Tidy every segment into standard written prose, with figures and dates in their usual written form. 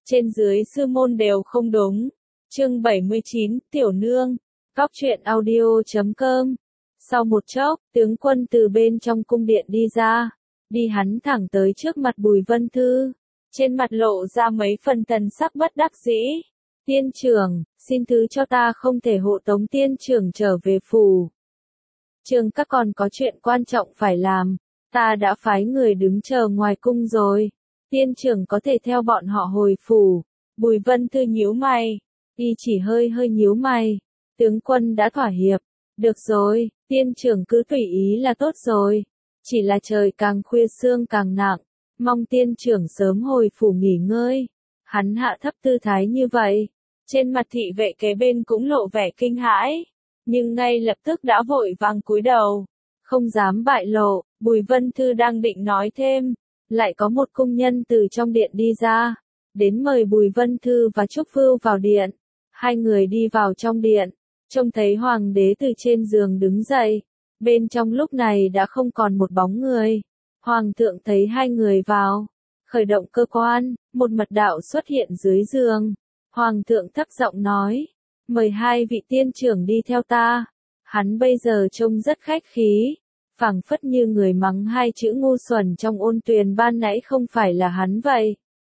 trên dưới sư môn đều không đúng. Chương 79, Tiểu Nương, Góc truyện audio.com. Sau một chốc, tướng quân từ bên trong cung điện đi ra, đi hắn thẳng tới trước mặt Bùi Vân Thư, trên mặt lộ ra mấy phần thần sắc bất đắc dĩ. Tiên trưởng, xin thứ cho ta không thể hộ tống tiên trưởng trở về phủ. Trường các còn có chuyện quan trọng phải làm, ta đã phái người đứng chờ ngoài cung rồi. Tiên trưởng có thể theo bọn họ hồi phủ. Bùi Vân Thư nhíu mày, y chỉ hơi nhíu mày. Tướng quân đã thỏa hiệp. Được rồi, tiên trưởng cứ tùy ý là tốt rồi. Chỉ là trời càng khuya sương càng nặng, mong tiên trưởng sớm hồi phủ nghỉ ngơi. Hắn hạ thấp tư thái như vậy, trên mặt thị vệ kế bên cũng lộ vẻ kinh hãi, nhưng ngay lập tức đã vội vàng cúi đầu, không dám bại lộ. Bùi Vân Thư đang định nói thêm, lại có một cung nhân từ trong điện đi ra, đến mời Bùi Vân Thư và Trúc Vưu vào điện. Hai người đi vào trong điện, trông thấy hoàng đế từ trên giường đứng dậy, bên trong lúc này đã không còn một bóng người. Hoàng thượng thấy hai người vào, khởi động cơ quan, một mật đạo xuất hiện dưới giường. Hoàng thượng thấp giọng nói, mời hai vị tiên trưởng đi theo ta. Hắn bây giờ trông rất khách khí, phảng phất như người mắng hai chữ ngu xuẩn trong ôn tuyền ban nãy không phải là hắn vậy.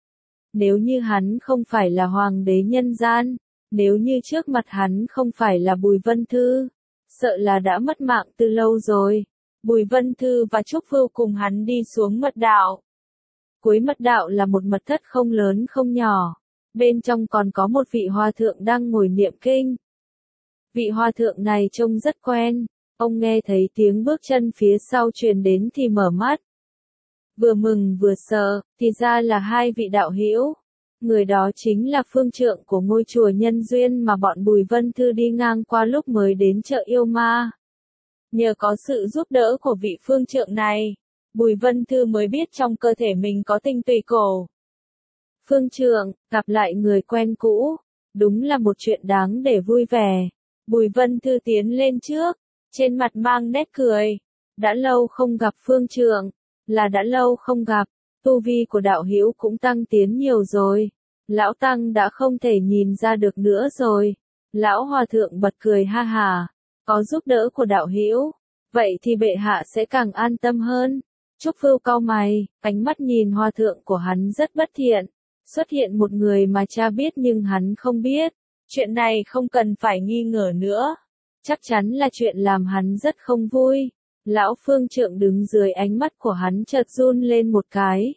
Nếu như hắn không phải là hoàng đế nhân gian, nếu như trước mặt hắn không phải là Bùi Vân Thư, sợ là đã mất mạng từ lâu rồi. Bùi Vân Thư và Trúc Vưu cùng hắn đi xuống mật đạo. Cuối mật đạo là một mật thất không lớn không nhỏ, bên trong còn có một vị hòa thượng đang ngồi niệm kinh. Vị hòa thượng này trông rất quen, ông nghe thấy tiếng bước chân phía sau truyền đến thì mở mắt. Vừa mừng vừa sợ, thì ra là hai vị đạo hữu. Người đó chính là phương trượng của ngôi chùa Nhân Duyên mà bọn Bùi Vân Thư đi ngang qua lúc mới đến chợ yêu ma. Nhờ có sự giúp đỡ của vị phương trượng này, Bùi Vân Thư mới biết trong cơ thể mình có tinh tùy cổ. Phương trượng, gặp lại người quen cũ, đúng là một chuyện đáng để vui vẻ. Bùi Vân Thư tiến lên trước, trên mặt mang nét cười. Đã lâu không gặp phương trượng, là đã lâu không gặp, tu vi của đạo hữu cũng tăng tiến nhiều rồi. Lão tăng đã không thể nhìn ra được nữa rồi. Lão hòa thượng bật cười ha hà, có giúp đỡ của đạo hữu, vậy thì bệ hạ sẽ càng an tâm hơn. Trúc Vưu cau mày, ánh mắt nhìn hòa thượng của hắn rất bất thiện. Xuất hiện một người mà cha biết nhưng hắn không biết. Chuyện này không cần phải nghi ngờ nữa. Chắc chắn là chuyện làm hắn rất không vui. Lão phương trượng đứng dưới ánh mắt của hắn chợt run lên một cái.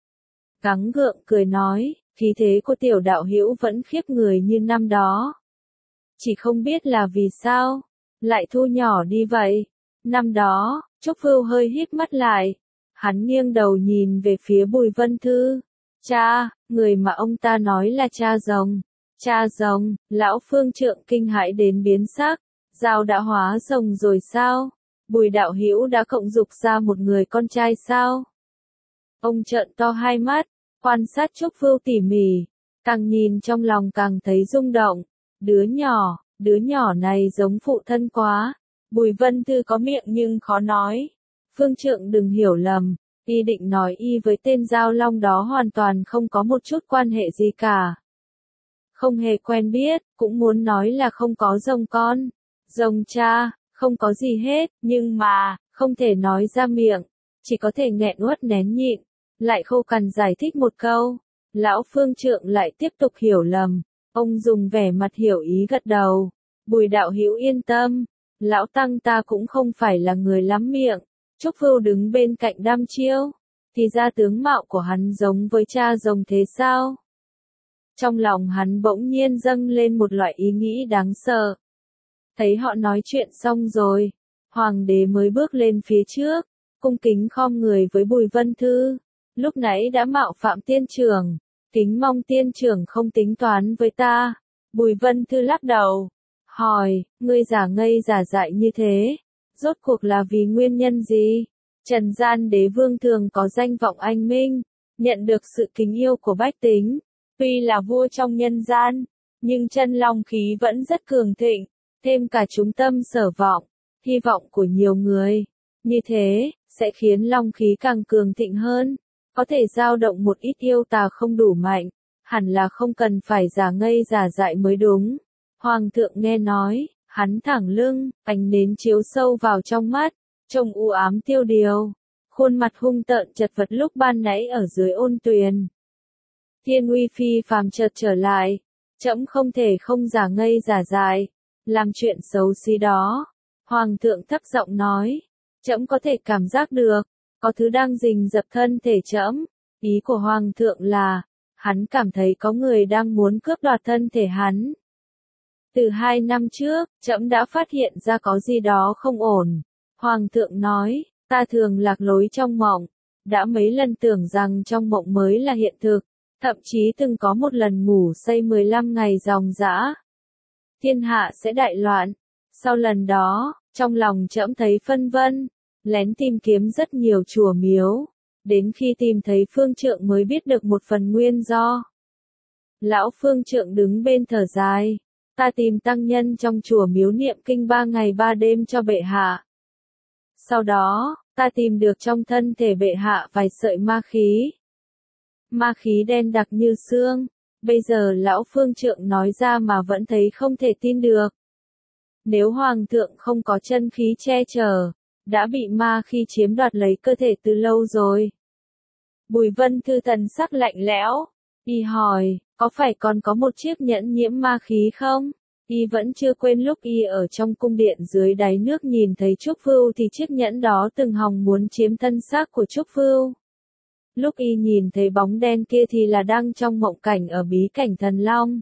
Gắng gượng cười nói, khí thế của tiểu đạo hữu vẫn khiếp người như năm đó. Chỉ không biết là vì sao, lại thu nhỏ đi vậy. Năm đó, Trúc Vưu hơi híp mắt lại. Hắn nghiêng đầu nhìn về phía Bùi Vân Thư. Cha, người mà ông ta nói là cha rồng. Cha rồng, lão phương trượng kinh hãi đến biến sắc. Dao đã hóa rồng rồi sao? Bùi đạo hữu đã cộng dục ra một người con trai sao? Ông trợn to hai mắt, quan sát Trúc Vưu tỉ mỉ, càng nhìn trong lòng càng thấy rung động. Đứa nhỏ này giống phụ thân quá. Bùi Vân Thư có miệng nhưng khó nói. Phương trượng đừng hiểu lầm, y định nói y với tên Giao Long đó hoàn toàn không có một chút quan hệ gì cả. Không hề quen biết, cũng muốn nói là không có rồng con, rồng cha, không có gì hết, nhưng mà, không thể nói ra miệng, chỉ có thể nghẹn uất nén nhịn, lại khô cằn giải thích một câu. Lão phương trượng lại tiếp tục hiểu lầm, ông dùng vẻ mặt hiểu ý gật đầu. Bùi đạo hữu yên tâm, lão tăng ta cũng không phải là người lắm miệng. Trúc Vưu đứng bên cạnh đăm chiêu, thì ra tướng mạo của hắn giống với cha rồng thế sao? Trong lòng hắn bỗng nhiên dâng lên một loại ý nghĩ đáng sợ. Thấy họ nói chuyện xong rồi, hoàng đế mới bước lên phía trước, cung kính khom người với Bùi Vân Thư. Lúc nãy đã mạo phạm tiên trưởng, kính mong tiên trưởng không tính toán với ta. Bùi Vân Thư lắc đầu, hỏi, ngươi giả ngây giả dại như thế, rốt cuộc là vì nguyên nhân gì? Trần gian đế vương thường có danh vọng anh minh, nhận được sự kính yêu của bách tính. Tuy là vua trong nhân gian, nhưng chân long khí vẫn rất cường thịnh, thêm cả chúng tâm sở vọng, hy vọng của nhiều người. Như thế, sẽ khiến long khí càng cường thịnh hơn, có thể dao động một ít yêu tà không đủ mạnh. hẳn là không cần phải giả ngây giả dại mới đúng. Hoàng thượng nghe nói, hắn thẳng lưng, ánh nến chiếu sâu vào trong mắt, trông u ám tiêu điều, khuôn mặt hung tợn chật vật lúc ban nãy ở dưới ôn tuyền. Thiên uy phi phàm chợt trở lại, trẫm không thể không giả ngây giả dại, làm chuyện xấu xí đó. Hoàng thượng thấp giọng nói, trẫm có thể cảm giác được, có thứ đang rình rập thân thể trẫm. Ý của Hoàng thượng là, hắn cảm thấy có người đang muốn cướp đoạt thân thể hắn. Từ 2 năm trước, trẫm đã phát hiện ra có gì đó không ổn. Hoàng thượng nói, ta thường lạc lối trong mộng, đã mấy lần tưởng rằng trong mộng mới là hiện thực, thậm chí từng có một lần ngủ say 15 ngày ròng rã. Thiên hạ sẽ đại loạn. Sau lần đó, trong lòng trẫm thấy phân vân, lén tìm kiếm rất nhiều chùa miếu, đến khi tìm thấy phương trượng mới biết được một phần nguyên do. Lão phương trượng đứng bên thở dài, ta tìm tăng nhân trong chùa miếu niệm kinh 3 ngày 3 đêm cho bệ hạ. Sau đó, ta tìm được trong thân thể bệ hạ vài sợi ma khí. Ma khí đen đặc như xương, bây giờ lão phương trượng nói ra mà vẫn thấy không thể tin được. Nếu hoàng thượng không có chân khí che chở, đã bị ma khí chiếm đoạt lấy cơ thể từ lâu rồi. Bùi Vân Thư thần sắc lạnh lẽo, y hỏi, có phải còn có một chiếc nhẫn nhiễm ma khí không? Y vẫn chưa quên lúc y ở trong cung điện dưới đáy nước nhìn thấy Trúc Vưu thì chiếc nhẫn đó từng hòng muốn chiếm thân xác của Trúc Vưu. Lúc y nhìn thấy bóng đen kia thì là đang trong mộng cảnh ở bí cảnh Thần Long.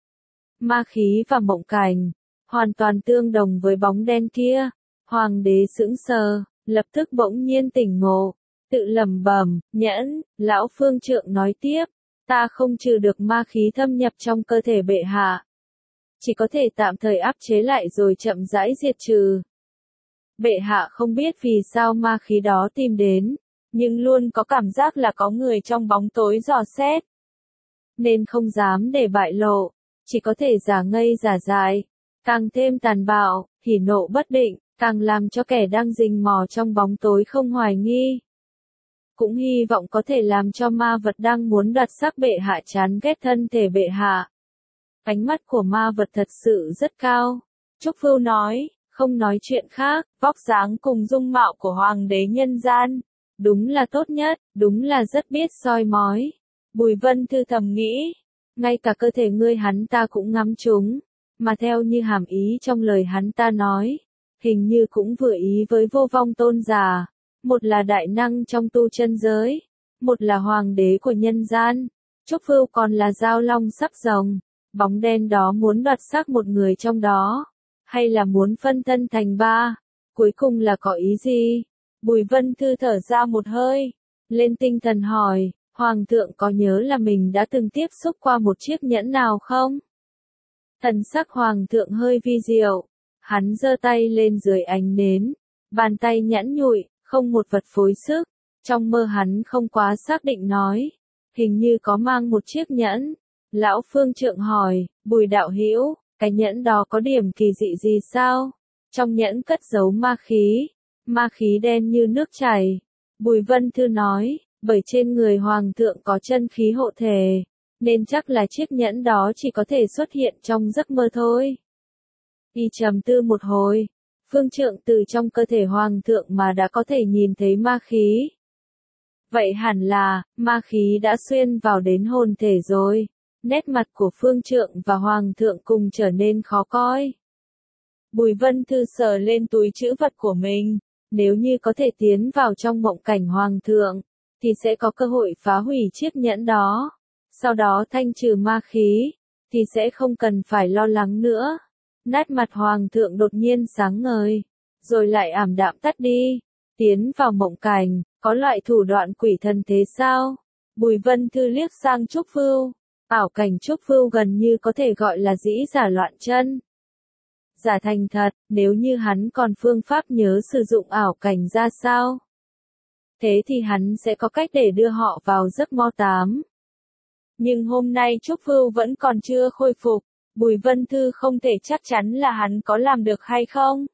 Ma khí và mộng cảnh, hoàn toàn tương đồng với bóng đen kia. Hoàng đế sững sờ, lập tức bỗng nhiên tỉnh ngộ, tự lẩm bẩm, nhẫn, lão phương trượng nói tiếp, ta không trừ được ma khí thâm nhập trong cơ thể bệ hạ. Chỉ có thể tạm thời áp chế lại rồi chậm rãi diệt trừ. Bệ hạ không biết vì sao ma khí đó tìm đến, nhưng luôn có cảm giác là có người trong bóng tối dò xét. Nên không dám để bại lộ, chỉ có thể giả ngây giả dại, càng thêm tàn bạo, hỉ nộ bất định, càng làm cho kẻ đang rình mò trong bóng tối không hoài nghi. Cũng hy vọng có thể làm cho ma vật đang muốn đoạt xác bệ hạ chán ghét thân thể bệ hạ. Ánh mắt của ma vật thật sự rất cao. Trúc Vưu nói, không nói chuyện khác, vóc dáng cùng dung mạo của hoàng đế nhân gian. Đúng là tốt nhất, đúng là rất biết soi mói. Bùi Vân Thư thầm nghĩ, ngay cả cơ thể ngươi hắn ta cũng ngắm trúng, mà theo như hàm ý trong lời hắn ta nói, hình như cũng vừa ý với Vô Vong tôn giả, một là đại năng trong tu chân giới, một là hoàng đế của nhân gian, Trúc Vưu còn là giao long sắc rồng, bóng đen đó muốn đoạt xác một người trong đó, hay là muốn phân thân thành ba, cuối cùng là có ý gì? Bùi Vân Thư thở ra một hơi, lên tinh thần hỏi, Hoàng thượng có nhớ là mình đã từng tiếp xúc qua một chiếc nhẫn nào không? Thần sắc Hoàng thượng hơi vi diệu, hắn giơ tay lên dưới ánh nến, bàn tay nhẵn nhụi, không một vật phối sức, trong mơ hắn không quá xác định nói, hình như có mang một chiếc nhẫn. Lão phương trượng hỏi, Bùi đạo hữu, cái nhẫn đó có điểm kỳ dị gì sao? Trong nhẫn cất giấu ma khí đen như nước chảy. Bùi Vân Thư nói, bởi trên người hoàng thượng có chân khí hộ thể, nên chắc là chiếc nhẫn đó chỉ có thể xuất hiện trong giấc mơ thôi. Y trầm tư một hồi, phương trượng từ trong cơ thể hoàng thượng mà đã có thể nhìn thấy ma khí. Vậy hẳn là, ma khí đã xuyên vào đến hồn thể rồi. Nét mặt của phương trượng và hoàng thượng cùng trở nên khó coi. Bùi Vân Thư sờ lên túi trữ vật của mình, nếu như có thể tiến vào trong mộng cảnh hoàng thượng, thì sẽ có cơ hội phá hủy chiếc nhẫn đó. Sau đó thanh trừ ma khí, thì sẽ không cần phải lo lắng nữa. Nét mặt hoàng thượng đột nhiên sáng ngời, rồi lại ảm đạm tắt đi. Tiến vào mộng cảnh, có loại thủ đoạn quỷ thần thế sao? Bùi Vân Thư liếc sang Trúc Vưu. Ảo cảnh Trúc Vưu gần như có thể gọi là dĩ giả loạn chân. Giả thành thật, nếu như hắn còn phương pháp nhớ sử dụng ảo cảnh ra sao? Thế thì hắn sẽ có cách để đưa họ vào giấc mơ 8. Nhưng hôm nay Trúc Vưu vẫn còn chưa khôi phục, Bùi Vân Thư không thể chắc chắn là hắn có làm được hay không.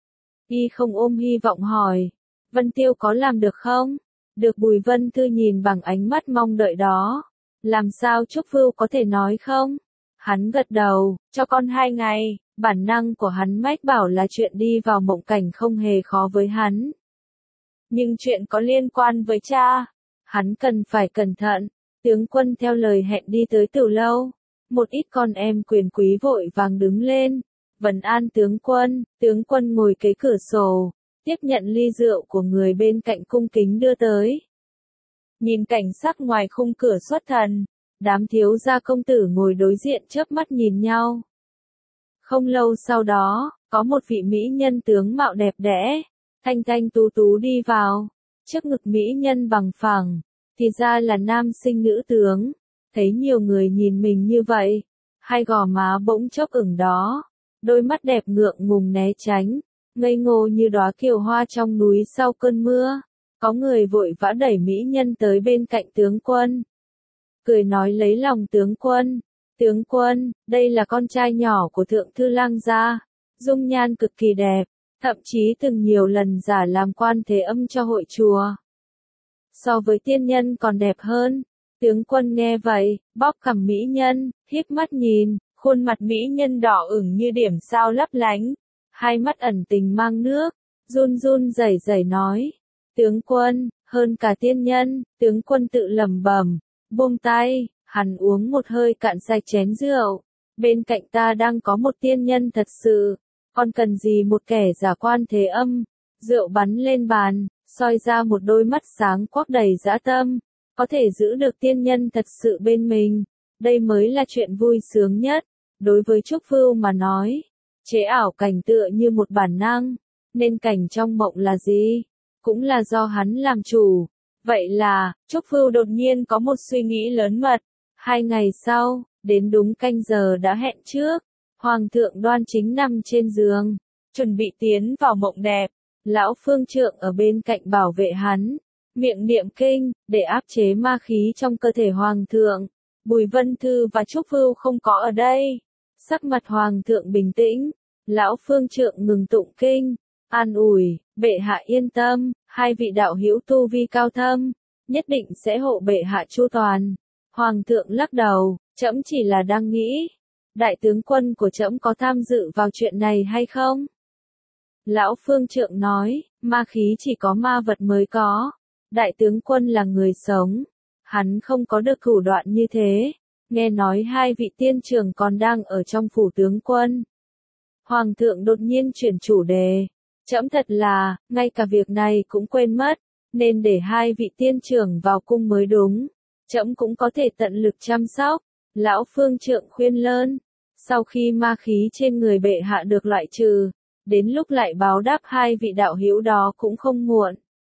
Y không ôm hy vọng hỏi, Vân Tiêu có làm được không? Được. Bùi Vân Thư nhìn bằng ánh mắt mong đợi đó. Làm sao Trúc Vưu có thể nói không? Hắn gật đầu, cho con 2 ngày, bản năng của hắn mách bảo là chuyện đi vào mộng cảnh không hề khó với hắn. Nhưng chuyện có liên quan với cha, hắn cần phải cẩn thận. Tướng quân theo lời hẹn đi tới Tử Lâu. Một ít con em quyền quý vội vàng đứng lên, vấn an tướng quân ngồi kế cửa sổ, tiếp nhận ly rượu của người bên cạnh cung kính đưa tới. Nhìn cảnh sắc ngoài khung cửa xuất thần, đám thiếu gia công tử ngồi đối diện chớp mắt nhìn nhau. Không lâu sau đó, có một vị mỹ nhân tướng mạo đẹp đẽ, thanh thanh tú tú đi vào, trước ngực mỹ nhân bằng phẳng, thì ra là nam sinh nữ tướng. Thấy nhiều người nhìn mình như vậy, hai gò má bỗng chốc ửng đó, đôi mắt đẹp ngượng ngùng né tránh, ngây ngô như đóa kiều hoa trong núi sau cơn mưa. Có người vội vã đẩy mỹ nhân tới bên cạnh tướng quân, cười nói lấy lòng tướng quân, đây là con trai nhỏ của thượng thư lang gia, dung nhan cực kỳ đẹp, thậm chí từng nhiều lần giả làm quan thế âm cho hội chùa. So với tiên nhân còn đẹp hơn. Tướng quân nghe vậy, bóp cằm mỹ nhân, híp mắt nhìn, khuôn mặt mỹ nhân đỏ ửng như điểm sao lấp lánh, hai mắt ẩn tình mang nước, run run rẩy rẩy nói, tướng quân, hơn cả tiên nhân, tướng quân tự lẩm bẩm, buông tay, hắn uống một hơi cạn sạch chén rượu, bên cạnh ta đang có một tiên nhân thật sự, còn cần gì một kẻ giả quan thế âm, rượu bắn lên bàn, soi ra một đôi mắt sáng quắc đầy dã tâm. Có thể giữ được tiên nhân thật sự bên mình, đây mới là chuyện vui sướng nhất. Đối với Trúc Vưu mà nói, chế ảo cảnh tựa như một bản năng, nên cảnh trong mộng là gì? Cũng là do hắn làm chủ. Vậy là, Trúc Vưu đột nhiên có một suy nghĩ lớn mật. 2 ngày sau, đến đúng canh giờ đã hẹn trước, Hoàng thượng Đoan Chính nằm trên giường, chuẩn bị tiến vào mộng đẹp. Lão phương trượng ở bên cạnh bảo vệ hắn. Miệng niệm kinh, để áp chế ma khí trong cơ thể hoàng thượng. Bùi Vân Thư và Trúc Vưu không có ở đây. Sắc mặt hoàng thượng bình tĩnh, lão phương trượng ngừng tụng kinh, an ủi, bệ hạ yên tâm, hai vị đạo hữu tu vi cao thâm, nhất định sẽ hộ bệ hạ chu toàn. Hoàng thượng lắc đầu, trẫm chỉ là đang nghĩ, đại tướng quân của trẫm có tham dự vào chuyện này hay không? Lão phương trượng nói, ma khí chỉ có ma vật mới có. Đại tướng quân là người sống, hắn không có được thủ đoạn như thế. Nghe nói hai vị tiên trưởng còn đang ở trong phủ tướng quân. Hoàng thượng đột nhiên chuyển chủ đề. Trẫm thật là, ngay cả việc này cũng quên mất, nên để hai vị tiên trưởng vào cung mới đúng. Trẫm cũng có thể tận lực chăm sóc. Lão phương trượng khuyên lơn. Sau khi ma khí trên người bệ hạ được loại trừ, đến lúc lại báo đáp hai vị đạo hữu đó cũng không muộn.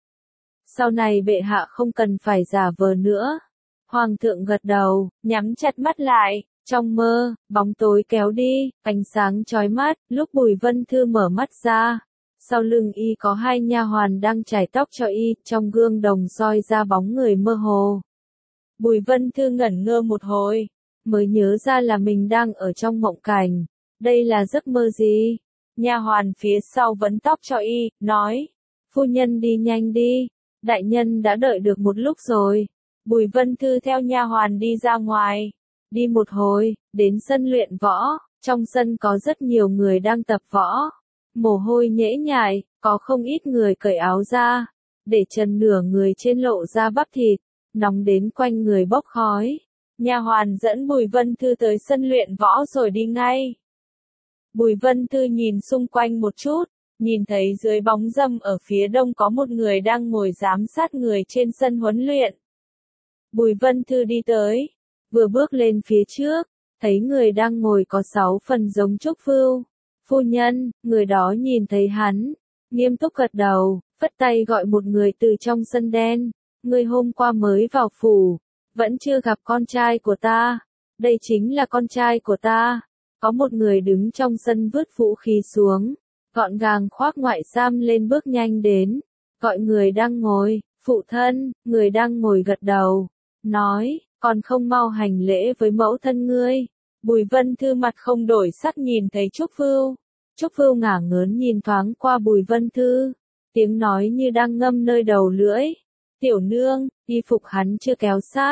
Sau này bệ hạ không cần phải giả vờ nữa. Hoàng thượng gật đầu, nhắm chặt mắt lại, trong mơ, bóng tối kéo đi, ánh sáng chói mắt, lúc Bùi Vân Thư mở mắt ra. Sau lưng y có hai nha hoàn đang chải tóc cho y, trong gương đồng soi ra bóng người mơ hồ. Bùi Vân Thư ngẩn ngơ một hồi, mới nhớ ra là mình đang ở trong mộng cảnh. Đây là giấc mơ gì? Nha hoàn phía sau vấn tóc cho y, nói, phu nhân đi nhanh đi. Đại nhân đã đợi được một lúc rồi. Bùi Vân Thư theo nha hoàn đi ra ngoài. Đi một hồi, đến sân luyện võ. Trong sân có rất nhiều người đang tập võ. Mồ hôi nhễ nhại, có không ít người cởi áo ra. Để trần nửa người trên lộ ra bắp thịt. Nóng đến quanh người bốc khói. Nha hoàn dẫn Bùi Vân Thư tới sân luyện võ rồi đi ngay. Bùi Vân Thư nhìn xung quanh một chút. Nhìn thấy dưới bóng râm ở phía đông có một người đang ngồi giám sát người trên sân huấn luyện. Bùi Vân Thư đi tới, vừa bước lên phía trước, thấy người đang ngồi có 6 phần giống Trúc Vưu. Phu nhân, người đó nhìn thấy hắn, nghiêm túc gật đầu, phất tay gọi một người từ trong sân đen. Người hôm qua mới vào phủ, vẫn chưa gặp con trai của ta. Đây chính là con trai của ta. Có một người đứng trong sân vứt vũ khí xuống. Gọn gàng khoác ngoại sam lên bước nhanh đến, gọi người đang ngồi, phụ thân, người đang ngồi gật đầu, nói, còn không mau hành lễ với mẫu thân ngươi. Bùi Vân Thư mặt không đổi sắc nhìn thấy Trúc Vưu. Trúc Vưu ngả ngớn nhìn thoáng qua Bùi Vân Thư, tiếng nói như đang ngâm nơi đầu lưỡi. Tiểu nương, y phục hắn chưa kéo sát,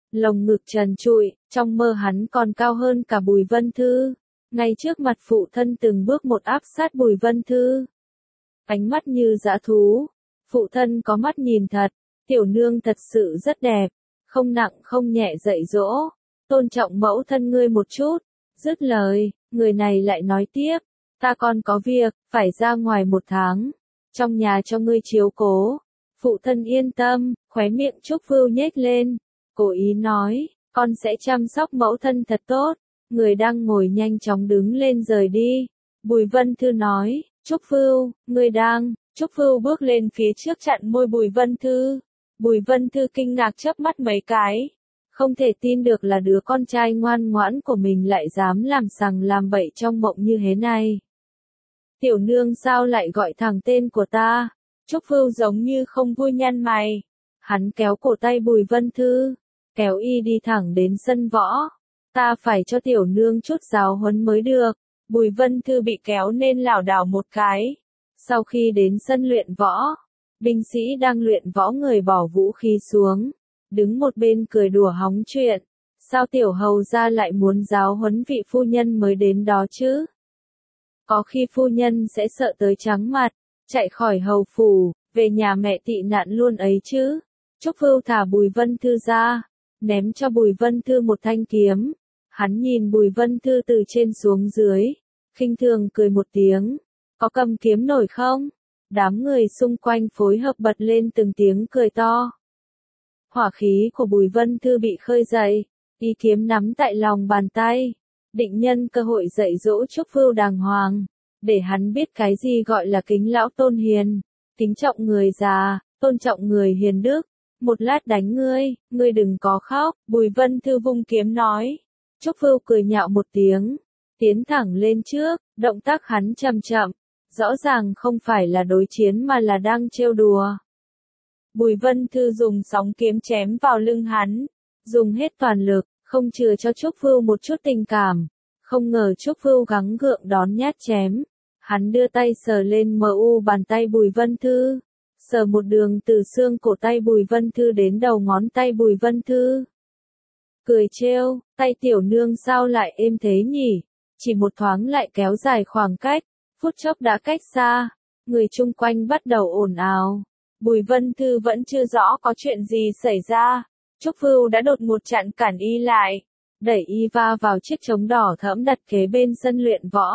lồng ngực trần trụi, trong mơ hắn còn cao hơn cả Bùi Vân Thư. Ngay trước mặt phụ thân từng bước một áp sát Bùi Vân Thư. Ánh mắt như dã thú, phụ thân có mắt nhìn thật, tiểu nương thật sự rất đẹp, không nặng không nhẹ dạy dỗ, tôn trọng mẫu thân ngươi một chút. Dứt lời, người này lại nói tiếp, ta còn có việc, phải ra ngoài 1 tháng, trong nhà cho ngươi chiếu cố. Phụ thân yên tâm, khóe miệng Trúc Vưu nhếch lên, cố ý nói, con sẽ chăm sóc mẫu thân thật tốt. Người đang ngồi nhanh chóng đứng lên rời đi. Bùi Vân Thư nói, Trúc Vưu, ngươi đang. Trúc Vưu bước lên phía trước chặn môi Bùi Vân Thư. Bùi Vân Thư kinh ngạc chớp mắt mấy cái. Không thể tin được là đứa con trai ngoan ngoãn của mình lại dám làm sằng làm bậy trong mộng như thế này. Tiểu nương sao lại gọi thẳng tên của ta? Trúc Vưu giống như không vui nhăn mày. Hắn kéo cổ tay Bùi Vân Thư, kéo y đi thẳng đến sân võ. Ta phải cho tiểu nương chút giáo huấn mới được. Bùi Vân Thư bị kéo nên lảo đảo một cái. Sau khi đến sân luyện võ, binh sĩ đang luyện võ người bỏ vũ khí xuống, đứng một bên cười đùa hóng chuyện. Sao tiểu hầu gia lại muốn giáo huấn vị phu nhân mới đến đó chứ? Có khi phu nhân sẽ sợ tới trắng mặt, chạy khỏi hầu phủ, về nhà mẹ tị nạn luôn ấy chứ. Trúc Vưu thả Bùi Vân Thư ra, ném cho Bùi Vân Thư một thanh kiếm. Hắn nhìn Bùi Vân Thư từ trên xuống dưới, khinh thường cười một tiếng. Có cầm kiếm nổi không? Đám người xung quanh phối hợp bật lên từng tiếng cười to. Hỏa khí của Bùi Vân Thư bị khơi dậy, y kiếm nắm tại lòng bàn tay, định nhân cơ hội dạy dỗ Trúc Vưu đàng hoàng, để hắn biết cái gì gọi là kính lão tôn hiền, kính trọng người già, tôn trọng người hiền đức. Một lát đánh ngươi đừng có khóc. Bùi Vân Thư vung kiếm nói. Trúc Vưu cười nhạo một tiếng, tiến thẳng lên trước, động tác hắn chậm chậm, rõ ràng không phải là đối chiến mà là đang trêu đùa. Bùi Vân Thư dùng sóng kiếm chém vào lưng hắn, dùng hết toàn lực, không chừa cho Trúc Vưu một chút tình cảm. Không ngờ Trúc Vưu gắng gượng đón nhát chém. Hắn đưa tay sờ lên bàn tay Bùi Vân Thư, sờ một đường từ xương cổ tay Bùi Vân Thư đến đầu ngón tay Bùi Vân Thư. Cười trêu, tay tiểu nương sao lại êm thế nhỉ? Chỉ một thoáng lại kéo dài khoảng cách, phút chốc đã cách xa. Người chung quanh bắt đầu ồn ào. Bùi Vân Thư vẫn chưa rõ có chuyện gì xảy ra. Trúc Vưu đã đột ngột chặn cản y lại, đẩy y va vào chiếc trống đỏ thẫm đặt kế bên sân luyện võ.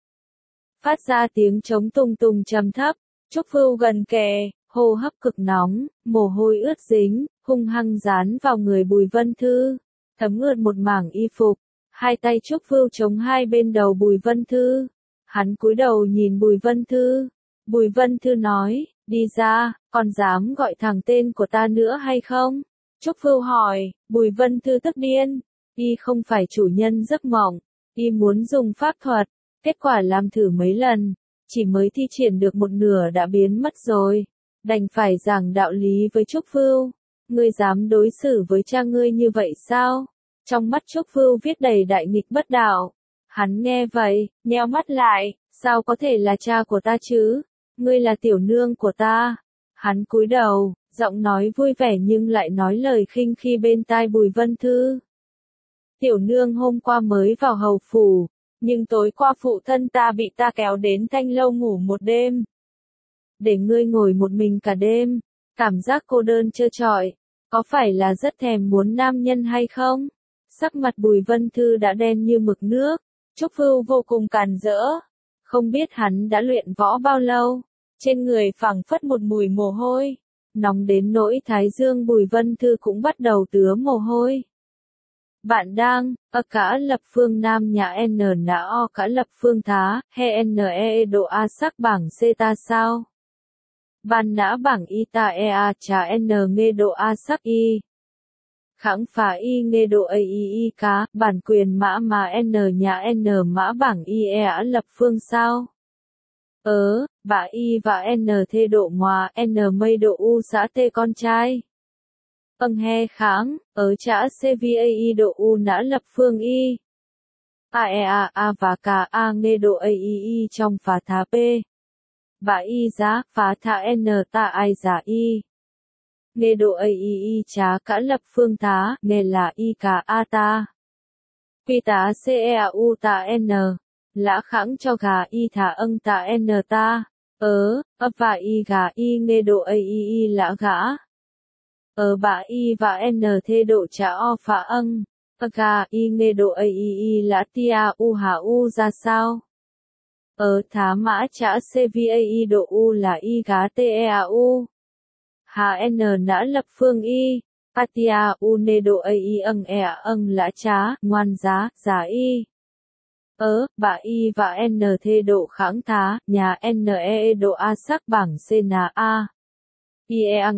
Phát ra tiếng trống tùng tùng trầm thấp. Trúc Vưu gần kề, hô hấp cực nóng, mồ hôi ướt dính, hung hăng dán vào người Bùi Vân Thư, thấm ướt một mảng y phục. Hai tay Trúc Vưu chống hai bên đầu Bùi Vân Thư. Hắn cúi đầu nhìn Bùi Vân Thư. Bùi Vân Thư nói, đi ra, còn dám gọi thẳng tên của ta nữa hay không? Trúc Vưu hỏi. Bùi Vân Thư tức điên. Y không phải chủ nhân giấc mộng. Y muốn dùng pháp thuật. Kết quả làm thử mấy lần, chỉ mới thi triển được một nửa đã biến mất rồi. Đành phải giảng đạo lý với Trúc Vưu. Ngươi dám đối xử với cha ngươi như vậy sao? Trong mắt Trúc Vưu viết đầy đại nghịch bất đạo. Hắn nghe vậy, nheo mắt lại, sao có thể là cha của ta chứ? Ngươi là tiểu nương của ta. Hắn cúi đầu, giọng nói vui vẻ nhưng lại nói lời khinh khi bên tai Bùi Vân Thư. Tiểu nương hôm qua mới vào hầu phủ, nhưng tối qua phụ thân ta bị ta kéo đến Thanh Lâu ngủ một đêm. Để ngươi ngồi một mình cả đêm, cảm giác cô đơn trơ trọi, có phải là rất thèm muốn nam nhân hay không? Sắc mặt Bùi Vân Thư đã đen như mực nước. Trúc Vưu vô cùng càn rỡ. Không biết hắn đã luyện võ bao lâu, trên người phảng phất một mùi mồ hôi, nóng đến nỗi thái dương Bùi Vân Thư cũng bắt đầu tứa mồ hôi. Bạn đang, cả lập phương nam nhà n nã o cả lập phương thá, he ne độ a sắc bảng c ta sao? Ban nã bảng y ta a trà n nghe độ a sắc y. Kháng phá y nghe độ a y cá, bản quyền mã mà n nhà n mã bảng y lập phương sao? Bà y và n thê độ ngoà, n mây độ u xã tê con trai. He kháng, trả CVAI độ U nã lập phương Y. A và cả A nghe độ AII trong phá thá P. Và Y giá, phá thá N ta ai giá Y. nghe độ a y chá cả lập phương tá, nghe là y cả a ta. Quy tá ceau ta n, lã khẳng cho gà y thả âng ta n ta, ấp và y gà y nghe độ a y lã gã. Bạ y và n thê độ chá o phá âng, gà y nghe độ a y lã tia u hà u ra sao. Thá mã chả cvai độ u là y gá teau. Hà n nã lập phương y, patia u nê độ a y âng lã chá, ngoan giá, giá y. Bạ y và n thê độ kháng thá, nhà ne độ a sắc bảng c nà a. Ieng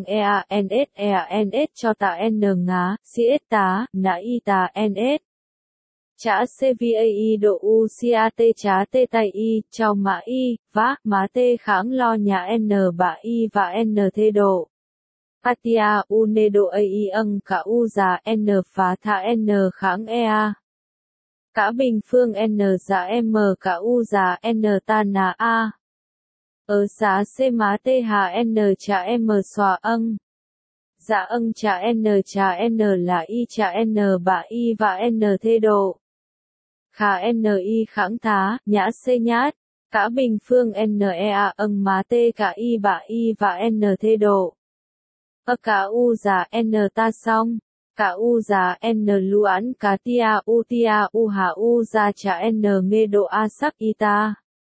ns cho ta n ngá, cs tá, nã y ta ns. Chả cvai độ u cat chá tê tay y, chào mã y, vá, má tê kháng lo nhà n bạ y và n thê độ. Patia u nê độ a y âng cả u già n phá thả n kháng ea. Cả bình phương n giá m cả u già n ta nà a. Giá c má tê hà n chả m xòa âng. Dạ âng chả n là y chả n bạ y và n thê độ. Khả ni kháng thá, nhã c nhát. Cả bình phương nea âng má tê cả y bạ y và n thê độ. Cả u già n ta xong. Cả u già n luán cả tia u hà u ra chả n nghe độ a sắc y ta.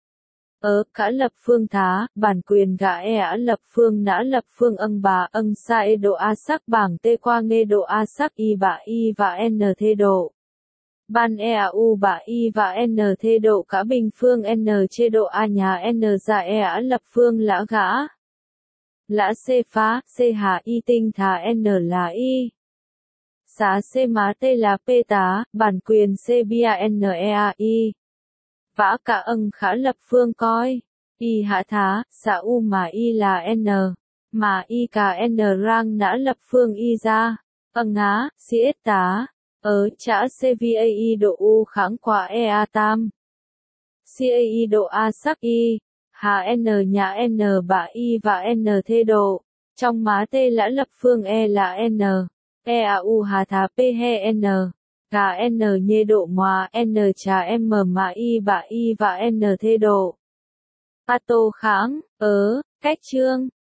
Cả lập phương thá, bản quyền gã lập phương nã lập phương âng bà âng sa độ a sắc bảng tê qua nghe độ a sắc y bạ y và n thê độ. Ban u bạ y và n thê độ cả bình phương n chê độ a nhà n ra lập phương lã gã. Lã c phá, c hà y tinh thả n là y. Xá c má tê là p tá, bản quyền c bia neai. Vã cả âng khả lập phương coi. Y hạ thá, xá u mà y là n. Mà y cả n rang nã lập phương y ra. Ngá, cs tá. Chả cvai độ u kháng quả ea tam. Cai độ a sắc y. Hà n nhà n bạ y và n thê độ. Trong má tê lã lập phương e là n. Eau hà thá p he n. Gà n nhê độ ngoà n chà m mà y bạ y và n thê độ. Pato kháng, cách chương.